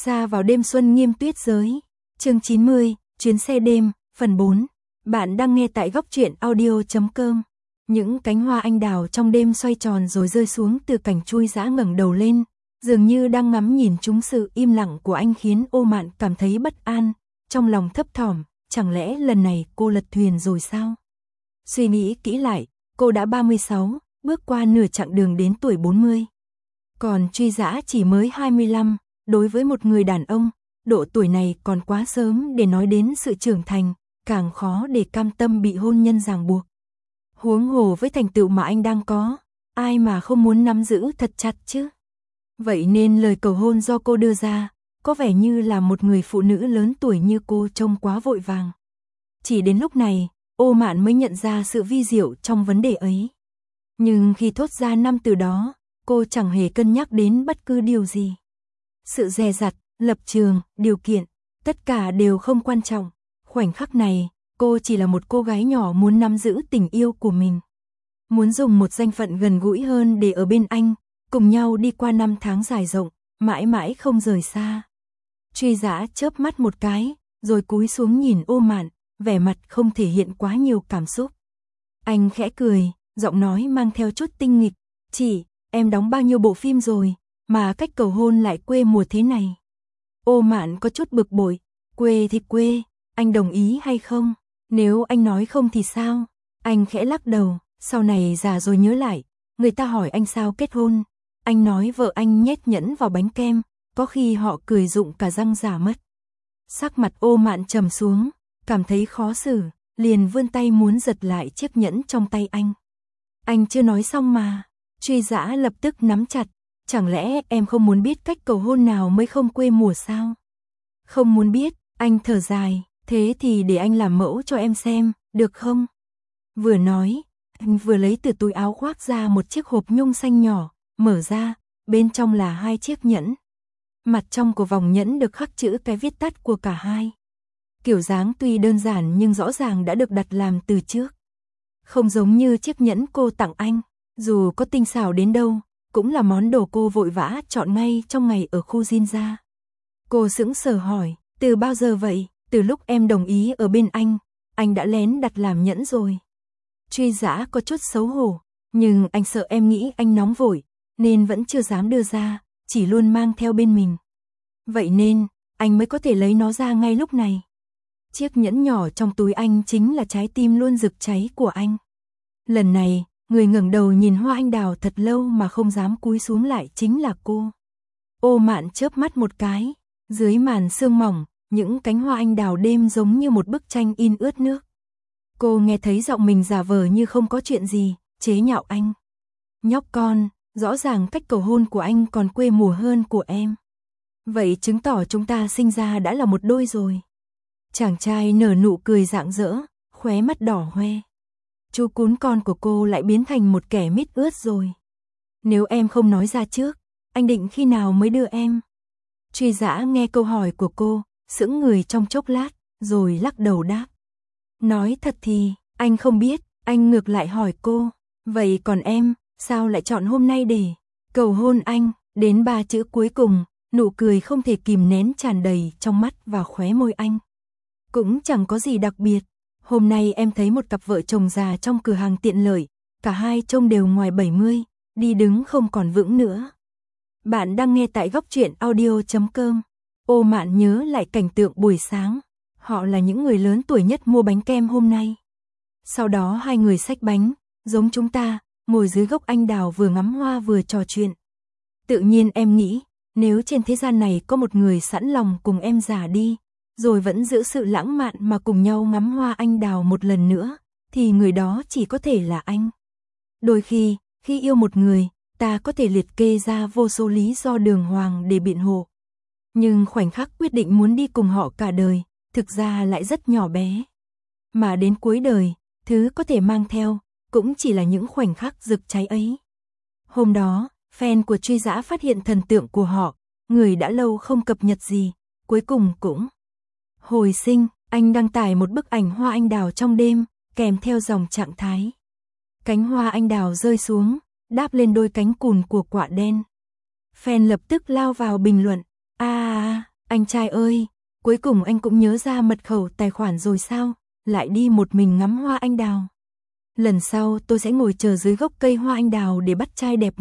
Xa vào đêm xuân nghiêm tuyết giới. Chương 90, chuyến xe đêm, phần 4. Bạn đang nghe tại góc truyện audio.com. Những cánh hoa anh đào trong đêm xoay tròn rồi rơi xuống từ cành chui dã ngẩng đầu lên, dường như đang ngắm nhìn chúng. Sự im lặng của anh khiến Ô Mạn cảm thấy bất an, trong lòng thấp thỏm, chẳng lẽ lần này cô lật thuyền rồi sao? Suy nghĩ kỹ lại, cô đã 36, bước qua nửa chặng đường đến tuổi 40. Còn Truy Dã chỉ mới 25, đối với một người đàn ông, độ tuổi này còn quá sớm để nói đến sự trưởng thành, càng khó để cam tâm bị hôn nhân ràng buộc. Huống hồ với thành tựu mà anh đang có, ai mà không muốn nắm giữ thật chặt chứ? Vậy nên lời cầu hôn do cô đưa ra, có vẻ như là một người phụ nữ lớn tuổi như cô trông quá vội vàng. Chỉ đến lúc này, Ô Mạn mới nhận ra sự vi diệu trong vấn đề ấy. Nhưng khi thốt ra 5 từ đó, cô chẳng hề cân nhắc đến bất cứ điều gì. Sự dè dặt, lập trường, điều kiện, tất cả đều không quan trọng. Khoảnh khắc này, cô chỉ là một cô gái nhỏ muốn nắm giữ tình yêu của mình. Muốn dùng một danh phận gần gũi hơn để ở bên anh, cùng nhau đi qua năm tháng dài rộng, mãi mãi không rời xa. Truy Dã chớp mắt một cái, rồi cúi xuống nhìn Ô Mạn, vẻ mặt không thể hiện quá nhiều cảm xúc. Anh khẽ cười, giọng nói mang theo chút tinh nghịch. Chị, em đóng bao nhiêu bộ phim rồi, mà cách cầu hôn lại quê mùa thế này? Ô Mạn có chút bực bội. Quê thì quê, anh đồng ý hay không? Nếu anh nói không thì sao? Anh khẽ lắc đầu, sau này già rồi nhớ lại, người ta hỏi anh sao kết hôn. Anh nói vợ anh nhét nhẫn vào bánh kem, có khi họ cười rụng cả răng giả mất. Sắc mặt Ô Mạn trầm xuống, cảm thấy khó xử, liền vươn tay muốn giật lại chiếc nhẫn trong tay anh. Anh chưa nói xong mà. Truy Dã lập tức nắm chặt. Chẳng lẽ em không muốn biết cách cầu hôn nào mới không quê mùa sao? Không muốn biết, anh thở dài. Thế thì để anh làm mẫu cho em xem, được không? Vừa nói, anh vừa lấy từ túi áo khoác ra một chiếc hộp nhung xanh nhỏ, mở ra, bên trong là 2 chiếc nhẫn. Mặt trong của vòng nhẫn được khắc chữ cái viết tắt của cả hai. Kiểu dáng tuy đơn giản nhưng rõ ràng đã được đặt làm từ trước. Không giống như chiếc nhẫn cô tặng anh, dù có tinh xảo đến đâu, cũng là món đồ cô vội vã chọn ngay trong ngày ở khu Jinja. Cô sững sờ hỏi, từ bao giờ vậy? Từ lúc em đồng ý ở bên anh đã lén đặt làm nhẫn rồi. Truy Dã có chút xấu hổ, nhưng anh sợ em nghĩ anh nóng vội, nên vẫn chưa dám đưa ra, chỉ luôn mang theo bên mình. Vậy nên, anh mới có thể lấy nó ra ngay lúc này. Chiếc nhẫn nhỏ trong túi anh chính là trái tim luôn rực cháy của anh. Lần này, người ngẩng đầu nhìn hoa anh đào thật lâu mà không dám cúi xuống lại chính là cô. Ô Mạn chớp mắt một cái, dưới màn sương mỏng, những cánh hoa anh đào đêm giống như một bức tranh in ướt nước. Cô nghe thấy giọng mình giả vờ như không có chuyện gì, chế nhạo anh. Nhóc con, rõ ràng cách cầu hôn của anh còn quê mùa hơn của em. Vậy chứng tỏ chúng ta sinh ra đã là một đôi rồi. Chàng trai nở nụ cười rạng rỡ, khóe mắt đỏ hoe. Chú cún con của cô lại biến thành một kẻ mít ướt rồi. Nếu em không nói ra trước, anh định khi nào mới đưa em? Truy Dã nghe câu hỏi của cô, sững người trong chốc lát, rồi lắc đầu đáp. Nói thật thì, anh không biết, anh ngược lại hỏi cô. Vậy còn em, sao lại chọn hôm nay để cầu hôn anh? Đến 3 chữ cuối cùng, nụ cười không thể kìm nén tràn đầy trong mắt và khóe môi anh. Cũng chẳng có gì đặc biệt. Hôm nay em thấy một cặp vợ chồng già trong cửa hàng tiện lợi, cả hai trông đều ngoài 70, đi đứng không còn vững nữa. Bạn đang nghe tại góc truyện audio.com. Ô Mạn nhớ lại cảnh tượng buổi sáng. Họ là những người lớn tuổi nhất mua bánh kem hôm nay. Sau đó hai người xách bánh, giống chúng ta, ngồi dưới gốc anh đào vừa ngắm hoa vừa trò chuyện. Tự nhiên em nghĩ, nếu trên thế gian này có một người sẵn lòng cùng em già đi, rồi vẫn giữ sự lãng mạn mà cùng nhau ngắm hoa anh đào một lần nữa, thì người đó chỉ có thể là anh. Đôi khi yêu một người, ta có thể liệt kê ra vô số lý do đường hoàng để biện hộ. Nhưng khoảnh khắc quyết định muốn đi cùng họ cả đời, thực ra lại rất nhỏ bé. Mà đến cuối đời, thứ có thể mang theo, cũng chỉ là những khoảnh khắc rực cháy ấy. Hôm đó, fan của Truy Dã phát hiện thần tượng của họ, người đã lâu không cập nhật gì, cuối cùng cũng hồi sinh. Anh đăng tải một bức ảnh hoa anh đào trong đêm, kèm theo dòng trạng thái. Cánh hoa anh đào rơi xuống, đáp lên đôi cánh cùn của quả đen. Fan lập tức lao vào bình luận, Anh trai ơi, cuối cùng anh cũng nhớ ra mật khẩu tài khoản rồi sao? Lại đi một mình ngắm hoa anh đào. Lần sau tôi sẽ ngồi chờ dưới gốc cây hoa anh đào để bắt trai đẹp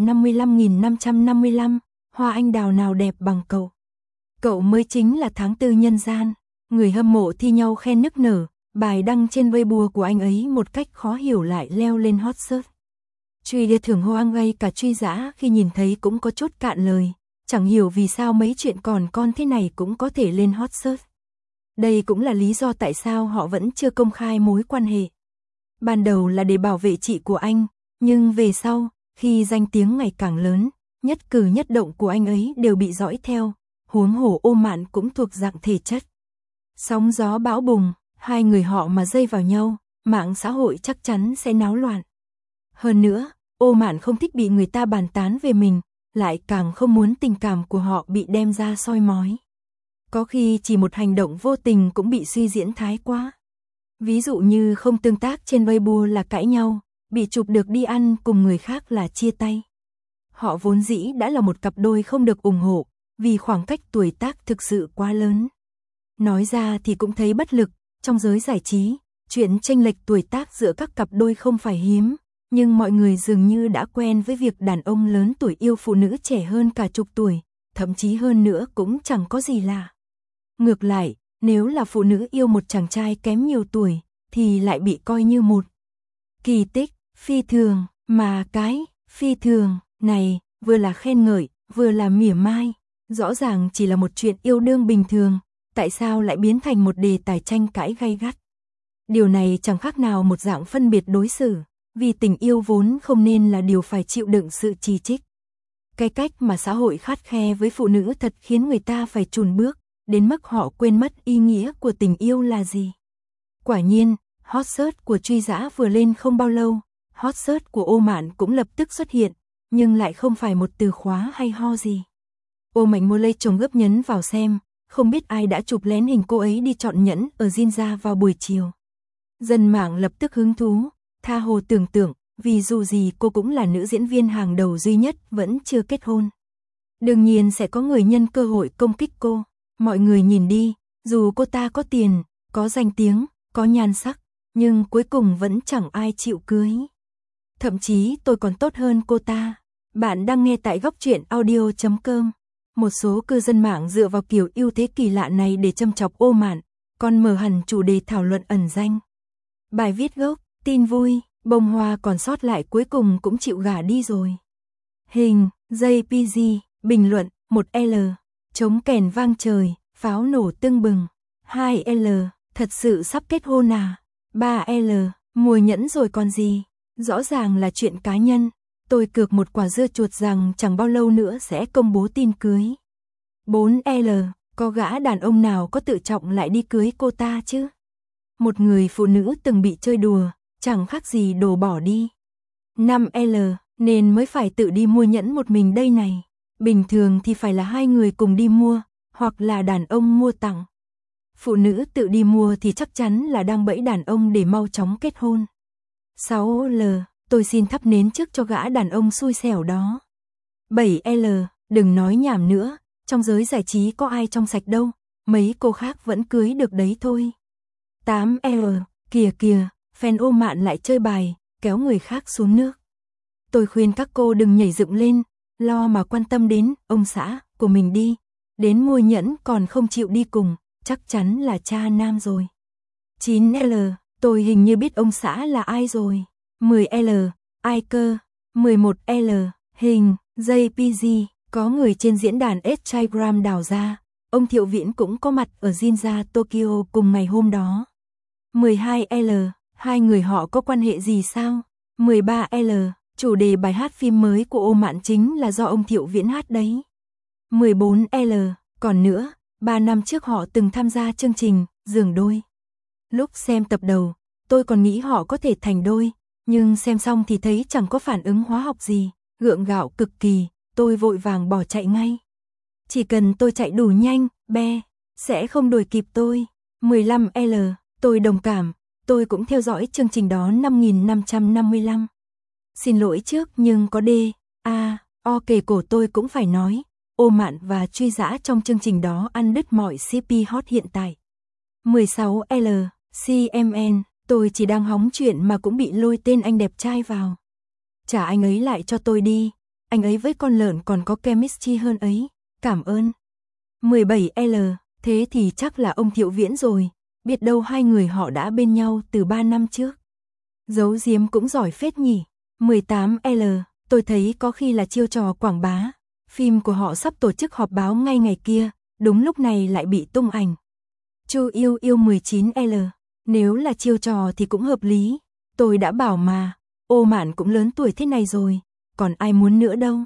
55.555, hoa anh đào nào đẹp bằng cậu. Cậu mới chính là tháng tư nhân gian. Người hâm mộ thi nhau khen nức nở, bài đăng trên Weibo của anh ấy một cách khó hiểu lại leo lên hot search. Truy Đê thưởng Hoang ngay cả truy dã khi nhìn thấy cũng có chút cạn lời, chẳng hiểu vì sao mấy chuyện còn con thế này cũng có thể lên hot search. Đây cũng là lý do tại sao họ vẫn chưa công khai mối quan hệ. Ban đầu là để bảo vệ chị của anh, nhưng về sau, khi danh tiếng ngày càng lớn, nhất cử nhất động của anh ấy đều bị dõi theo, huống hồ Ô Mạn cũng thuộc dạng thể chất. Sóng gió bão bùng, hai người họ mà dây vào nhau, mạng xã hội chắc chắn sẽ náo loạn. Hơn nữa, Ô Mạn không thích bị người ta bàn tán về mình, lại càng không muốn tình cảm của họ bị đem ra soi mói. Có khi chỉ một hành động vô tình cũng bị suy diễn thái quá. Ví dụ như không tương tác trên Weibo là cãi nhau, bị chụp được đi ăn cùng người khác là chia tay. Họ vốn dĩ đã là một cặp đôi không được ủng hộ, vì khoảng cách tuổi tác thực sự quá lớn. Nói ra thì cũng thấy bất lực, trong giới giải trí, chuyện chênh lệch tuổi tác giữa các cặp đôi không phải hiếm, nhưng mọi người dường như đã quen với việc đàn ông lớn tuổi yêu phụ nữ trẻ hơn cả chục tuổi, thậm chí hơn nữa cũng chẳng có gì lạ. Ngược lại, nếu là phụ nữ yêu một chàng trai kém nhiều tuổi, thì lại bị coi như một kỳ tích, phi thường, mà cái phi thường này vừa là khen ngợi, vừa là mỉa mai, rõ ràng chỉ là một chuyện yêu đương bình thường, tại sao lại biến thành một đề tài tranh cãi gay gắt. Điều này chẳng khác nào một dạng phân biệt đối xử, vì tình yêu vốn không nên là điều phải chịu đựng sự chỉ trích. Cái cách mà xã hội khắt khe với phụ nữ thật khiến người ta phải chùn bước, đến mức họ quên mất ý nghĩa của tình yêu là gì. Quả nhiên, hot search của truy dã vừa lên không bao lâu, hot search của Ô Mạn cũng lập tức xuất hiện, nhưng lại không phải một từ khóa hay ho gì. Ô Mạnh Mô Lây chồng gấp nhấn vào xem, không biết ai đã chụp lén hình cô ấy đi chọn nhẫn ở Jinja vào buổi chiều. Dân mạng lập tức hứng thú, tha hồ tưởng tượng, vì dù gì cô cũng là nữ diễn viên hàng đầu duy nhất vẫn chưa kết hôn. Đương nhiên sẽ có người nhân cơ hội công kích cô. Mọi người nhìn đi, dù cô ta có tiền, có danh tiếng, có nhan sắc, nhưng cuối cùng vẫn chẳng ai chịu cưới. Thậm chí tôi còn tốt hơn cô ta. Bạn đang nghe tại góc truyện audio.com. Một số cư dân mạng dựa vào kiểu ưu thế kỳ lạ này để châm chọc Ô Mạn, còn mở hẳn chủ đề thảo luận ẩn danh. Bài viết gốc, tin vui, bông hoa còn sót lại cuối cùng cũng chịu gả đi rồi. Hình, JPG, bình luận, 1L, trống kèn vang trời, pháo nổ tưng bừng. 2L, thật sự sắp kết hôn à? 3L, mua nhẫn rồi còn gì? Rõ ràng là chuyện cá nhân. Tôi cược một quả dưa chuột rằng chẳng bao lâu nữa sẽ công bố tin cưới. 4L, có gã đàn ông nào có tự trọng lại đi cưới cô ta chứ? Một người phụ nữ từng bị chơi đùa, chẳng khác gì đồ bỏ đi. 5L, nên mới phải tự đi mua nhẫn một mình đây này. Bình thường thì phải là hai người cùng đi mua, hoặc là đàn ông mua tặng. Phụ nữ tự đi mua thì chắc chắn là đang bẫy đàn ông để mau chóng kết hôn. 6L, tôi xin thắp nến trước cho gã đàn ông xui xẻo đó. 7L, đừng nói nhảm nữa, trong giới giải trí có ai trong sạch đâu, mấy cô khác vẫn cưới được đấy thôi. 8L, kìa kìa, fan Ô Mạn lại chơi bài, kéo người khác xuống nước. Tôi khuyên các cô đừng nhảy dựng lên, lo mà quan tâm đến ông xã của mình đi, đến mua nhẫn còn không chịu đi cùng, chắc chắn là cha nam rồi. 9L, tôi hình như biết ông xã là ai rồi. 10L, ai cơ? 11L, hình, JPG, có người trên diễn đàn Instagram đào ra, ông Thiệu Viễn cũng có mặt ở Jinja Tokyo cùng ngày hôm đó. 12L, hai người họ có quan hệ gì sao? 13L, chủ đề bài hát phim mới của Ô Mạn chính là do ông Thiệu Viễn hát đấy. 14L, còn nữa, 3 năm trước họ từng tham gia chương trình Giường Đôi. Lúc xem tập đầu, tôi còn nghĩ họ có thể thành đôi, nhưng xem xong thì thấy chẳng có phản ứng hóa học gì, gượng gạo cực kỳ, tôi vội vàng bỏ chạy ngay. Chỉ cần tôi chạy đủ nhanh, be, sẽ không đuổi kịp tôi. 15L, tôi đồng cảm, tôi cũng theo dõi chương trình đó 5555. Xin lỗi trước nhưng có D, A, O kề cổ tôi cũng phải nói, Ô Mạn và Truy Dã trong chương trình đó ăn đứt mọi CP hot hiện tại. 16L, CMN, tôi chỉ đang hóng chuyện mà cũng bị lôi tên anh đẹp trai vào. Trả anh ấy lại cho tôi đi, anh ấy với con lợn còn có chemistry hơn ấy, cảm ơn. 17L, thế thì chắc là ông Thiệu Viễn rồi, biết đâu hai người họ đã bên nhau từ 3 năm trước. Giấu giếm cũng giỏi phết nhỉ. 18L, tôi thấy có khi là chiêu trò quảng bá, phim của họ sắp tổ chức họp báo ngay ngày kia, đúng lúc này lại bị tung ảnh. Chu yêu yêu 19L, nếu là chiêu trò thì cũng hợp lý, tôi đã bảo mà, Ô Mạn cũng lớn tuổi thế này rồi, còn ai muốn nữa đâu.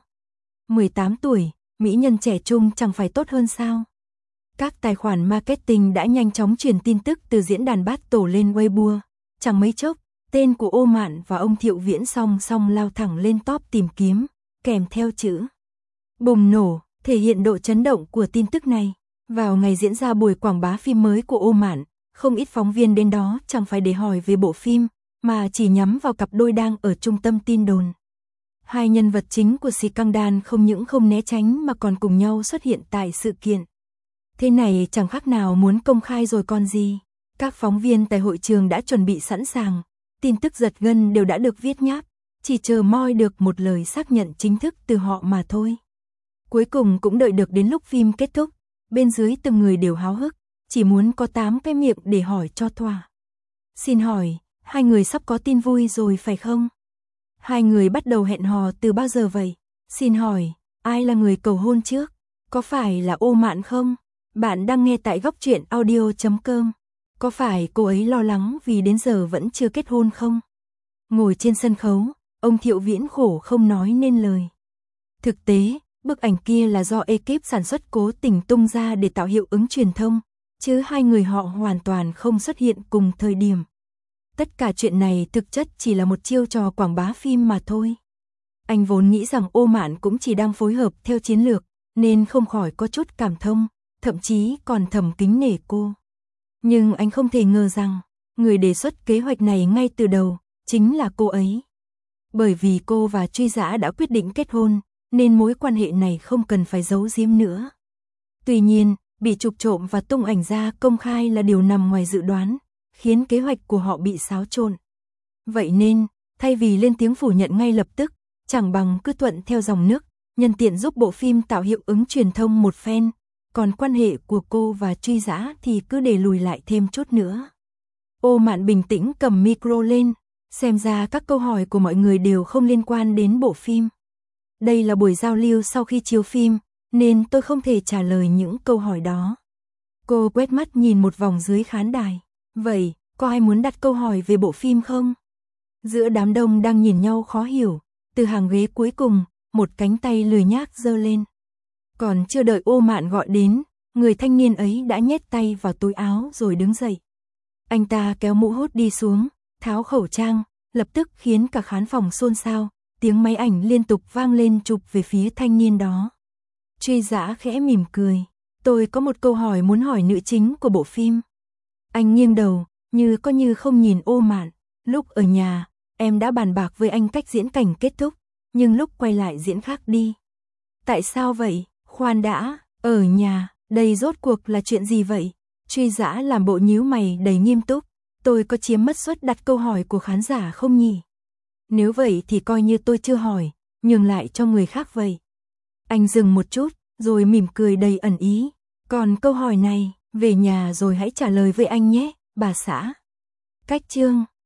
18 tuổi, mỹ nhân trẻ trung chẳng phải tốt hơn sao? Các tài khoản marketing đã nhanh chóng truyền tin tức từ diễn đàn Battle lên Weibo, chẳng mấy chốc, tên của Ô Mạn và ông Thiệu Viễn song song lao thẳng lên top tìm kiếm, kèm theo chữ bùng nổ, thể hiện độ chấn động của tin tức này. Vào ngày diễn ra buổi quảng bá phim mới của Ô Mạn, không ít phóng viên đến đó chẳng phải để hỏi về bộ phim, mà chỉ nhắm vào cặp đôi đang ở trung tâm tin đồn. Hai nhân vật chính của Scandal không những không né tránh mà còn cùng nhau xuất hiện tại sự kiện. Thế này chẳng khác nào muốn công khai rồi còn gì. Các phóng viên tại hội trường đã chuẩn bị sẵn sàng, tin tức giật gân đều đã được viết nháp, chỉ chờ moi được một lời xác nhận chính thức từ họ mà thôi. Cuối cùng cũng đợi được đến lúc phim kết thúc, bên dưới từng người đều háo hức, chỉ muốn có 8 cái miệng để hỏi cho thỏa. Xin hỏi, hai người sắp có tin vui rồi phải không? Hai người bắt đầu hẹn hò từ bao giờ vậy? Xin hỏi, ai là người cầu hôn trước? Có phải là Ô Mạn không? Bạn đang nghe tại góc truyện audio.com. Có phải cô ấy lo lắng vì đến giờ vẫn chưa kết hôn không? Ngồi trên sân khấu, ông Thiệu Viễn khổ không nói nên lời. Thực tế, bức ảnh kia là do ekip sản xuất cố tình tung ra để tạo hiệu ứng truyền thông, chứ hai người họ hoàn toàn không xuất hiện cùng thời điểm. Tất cả chuyện này thực chất chỉ là một chiêu trò quảng bá phim mà thôi. Anh vốn nghĩ rằng Ô Mạn cũng chỉ đang phối hợp theo chiến lược, nên không khỏi có chút cảm thông, thậm chí còn thầm kính nể cô. Nhưng anh không thể ngờ rằng, người đề xuất kế hoạch này ngay từ đầu, chính là cô ấy. Bởi vì cô và Truy Dã đã quyết định kết hôn, nên mối quan hệ này không cần phải giấu giếm nữa. Tuy nhiên, bị chụp trộm và tung ảnh ra công khai là điều nằm ngoài dự đoán, khiến kế hoạch của họ bị xáo trộn. Vậy nên, thay vì lên tiếng phủ nhận ngay lập tức, chẳng bằng cứ thuận theo dòng nước, nhân tiện giúp bộ phim tạo hiệu ứng truyền thông một phen, còn quan hệ của cô và Truy Dã thì cứ để lùi lại thêm chút nữa. Ô Mạn bình tĩnh cầm micro lên, xem ra các câu hỏi của mọi người đều không liên quan đến bộ phim. Đây là buổi giao lưu sau khi chiếu phim, nên tôi không thể trả lời những câu hỏi đó. Cô quét mắt nhìn một vòng dưới khán đài. Vậy, có ai muốn đặt câu hỏi về bộ phim không? Giữa đám đông đang nhìn nhau khó hiểu, từ hàng ghế cuối cùng, một cánh tay lười nhác giơ lên. Còn chưa đợi Ô Mạn gọi đến, người thanh niên ấy đã nhét tay vào túi áo rồi đứng dậy. Anh ta kéo mũ hút đi xuống, tháo khẩu trang, lập tức khiến cả khán phòng xôn xao, tiếng máy ảnh liên tục vang lên chụp về phía thanh niên đó. Truy Dã khẽ mỉm cười, tôi có một câu hỏi muốn hỏi nữ chính của bộ phim. Anh nghiêng đầu, như có như không nhìn Ô Mạn. Lúc ở nhà, em đã bàn bạc với anh cách diễn cảnh kết thúc, nhưng lúc quay lại diễn khác đi. Tại sao vậy? Khoan đã, ở nhà, đây rốt cuộc là chuyện gì vậy? Truy Dã làm bộ nhíu mày đầy nghiêm túc. Tôi có chiếm mất suất đặt câu hỏi của khán giả không nhỉ? Nếu vậy thì coi như tôi chưa hỏi, nhường lại cho người khác vậy. Anh dừng một chút, rồi mỉm cười đầy ẩn ý. Còn câu hỏi này, về nhà rồi hãy trả lời với anh nhé, bà xã. Cách chương